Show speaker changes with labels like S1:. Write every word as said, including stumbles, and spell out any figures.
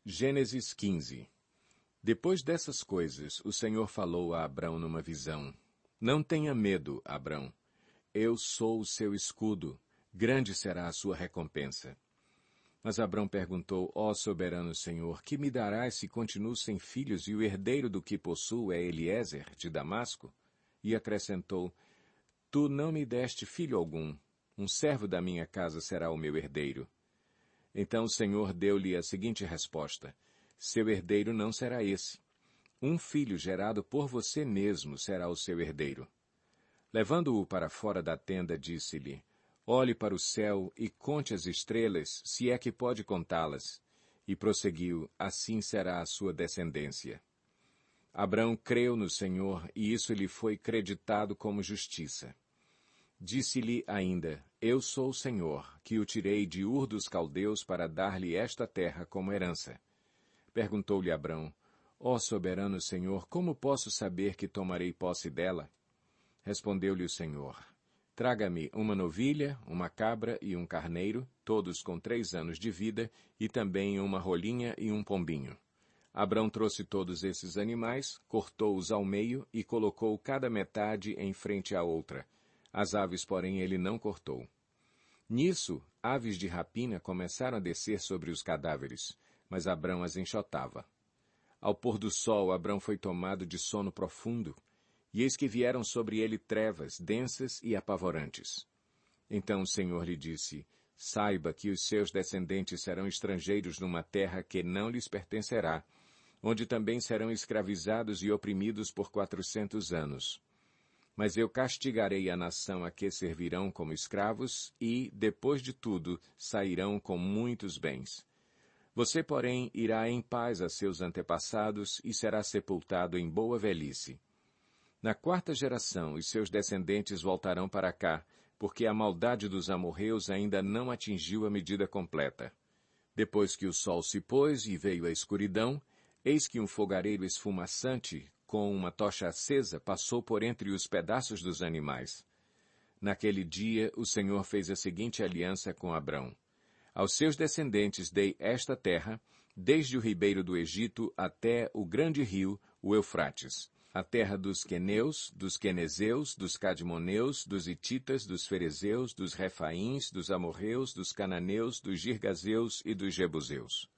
S1: Gênesis quinze. Depois dessas coisas, o Senhor falou a Abrão numa visão. Não tenha medo, Abrão. Eu sou o seu escudo. Grande será a sua recompensa. Mas Abrão perguntou, ó soberano Senhor, que me darás se continuo sem filhos e o herdeiro do que possuo é Eliezer, de Damasco? E acrescentou, tu não me deste filho algum. Um servo da minha casa será o meu herdeiro. Então o Senhor deu-lhe a seguinte resposta, seu herdeiro não será esse. Um filho gerado por você mesmo será o seu herdeiro. Levando-o para fora da tenda, disse-lhe, olhe para o céu e conte as estrelas, se é que pode contá-las. E prosseguiu, assim será a sua descendência. Abrão creu no Senhor, e isso lhe foi creditado como justiça. Disse-lhe ainda, eu sou o Senhor, que o tirei de Ur dos Caldeus para dar-lhe esta terra como herança. Perguntou-lhe Abrão, ó soberano Senhor, como posso saber que tomarei posse dela? Respondeu-lhe o Senhor, traga-me uma novilha, uma cabra e um carneiro, todos com três anos de vida, e também uma rolinha e um pombinho. Abrão trouxe todos esses animais, cortou-os ao meio e colocou cada metade em frente à outra. As aves, porém, ele não cortou. Nisso, aves de rapina começaram a descer sobre os cadáveres, mas Abrão as enxotava. Ao pôr do sol, Abrão foi tomado de sono profundo, e eis que vieram sobre ele trevas densas e apavorantes. Então o Senhor lhe disse, saiba que os seus descendentes serão estrangeiros numa terra que não lhes pertencerá, onde também serão escravizados e oprimidos por quatrocentos anos. Mas eu castigarei a nação a que servirão como escravos e, depois de tudo, sairão com muitos bens. Você, porém, irá em paz a seus antepassados e será sepultado em boa velhice. Na quarta geração, os seus descendentes voltarão para cá, porque a maldade dos amorreus ainda não atingiu a medida completa. Depois que o sol se pôs e veio a escuridão, eis que um fogareiro esfumaçante, com uma tocha acesa, passou por entre os pedaços dos animais. Naquele dia, o Senhor fez a seguinte aliança com Abrão. Aos seus descendentes dei esta terra, desde o ribeiro do Egito até o grande rio, o Eufrates, a terra dos queneus, dos quenezeus, dos cadmoneus, dos hititas, dos ferezeus, dos refaíns, dos amorreus, dos cananeus, dos girgazeus e dos jebuseus.